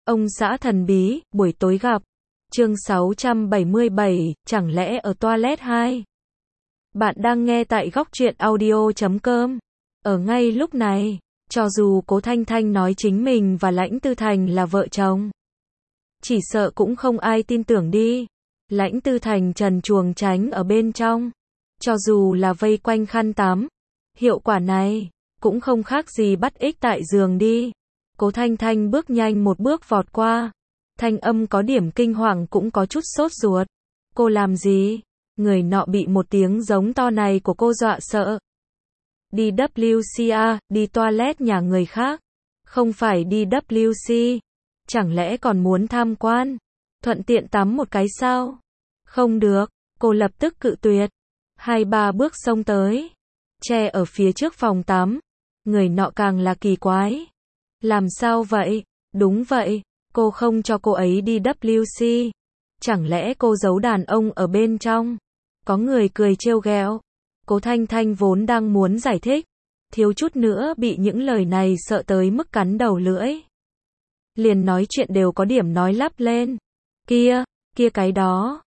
Ông xã thần bí, buổi tối gặp. Chương 677, chẳng lẽ ở toilet 2? Bạn đang nghe tại góc truyện audio.com. Ở ngay lúc này, cho dù Cố Thanh Thanh nói chính mình và Lãnh Tư Thành là vợ chồng, chỉ sợ cũng không ai tin tưởng đi. Lãnh Tư Thành trần truồng tránh ở bên trong, cho dù là vây quanh khăn tắm, hiệu quả này cũng không khác gì bắt ích tại giường đi. Cố Thanh Thanh bước nhanh một bước vọt qua, thanh âm có điểm kinh hoàng cũng có chút sốt ruột. Cô làm gì? Người nọ bị một tiếng giống to này của cô dọa sợ. Đi WC, đi toilet nhà người khác. Không phải đi WC. Chẳng lẽ còn muốn tham quan? Thuận tiện tắm một cái sao? Không được, cô lập tức cự tuyệt. 2-3 bước xông tới, che ở phía trước phòng tắm. Người nọ càng là kỳ quái. Làm sao vậy? Đúng vậy, cô không cho cô ấy đi WC. Chẳng lẽ cô giấu đàn ông ở bên trong? Có người cười trêu ghẹo. Cố Thanh Thanh vốn đang muốn giải thích, thiếu chút nữa bị những lời này sợ tới mức cắn đầu lưỡi. Liền nói chuyện đều có điểm nói lắp lên. Kia cái đó,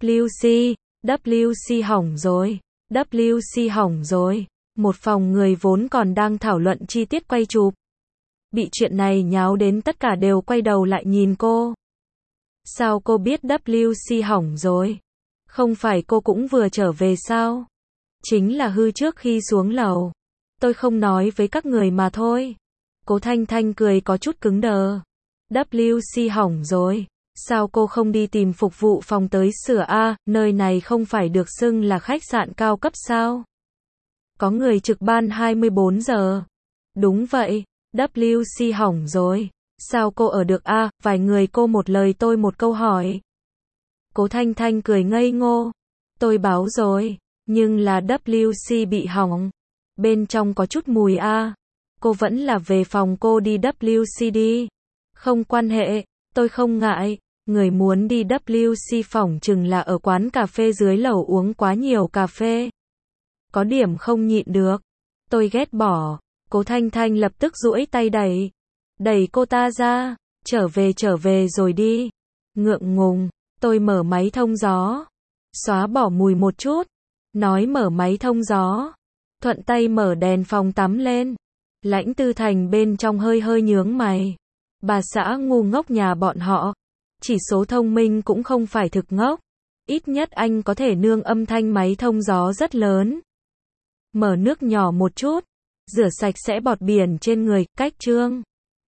WC hỏng rồi, WC hỏng rồi. Một phòng người vốn còn đang thảo luận chi tiết quay chụp, bị chuyện này nháo đến tất cả đều quay đầu lại nhìn cô. Sao cô biết WC hỏng rồi? Không phải cô cũng vừa trở về sao? Chính là hư trước khi xuống lầu. Tôi không nói với các người mà thôi. Cố Thanh Thanh cười có chút cứng đờ. WC hỏng rồi. Sao cô không đi tìm phục vụ phòng tới sửa a? Nơi này không phải được xưng là khách sạn cao cấp sao? Có người trực ban 24 giờ. Đúng vậy, WC hỏng rồi. Sao cô ở được a? Vài người cô một lời tôi một câu hỏi. Cố Thanh Thanh cười ngây ngô. Tôi báo rồi, nhưng là WC bị hỏng. Bên trong có chút mùi a. Cô vẫn là về phòng cô đi WC đi. Không quan hệ, tôi không ngại. Người muốn đi WC phỏng chừng là ở quán cà phê dưới lầu uống quá nhiều cà phê. Có điểm không nhịn được. Tôi ghét bỏ. Cố Thanh Thanh lập tức duỗi tay đẩy cô ta ra. Trở về rồi đi. Ngượng ngùng. Tôi mở máy thông gió. Xóa bỏ mùi một chút. Nói mở máy thông gió. Thuận tay mở đèn phòng tắm lên. Lãnh Tư Thành bên trong hơi nhướng mày. Bà xã ngu ngốc nhà bọn họ. Chỉ số thông minh cũng không phải thực ngốc. Ít nhất anh có thể nương âm thanh máy thông gió rất lớn. Mở nước nhỏ một chút. Rửa sạch sẽ bọt biển trên người, cách trương.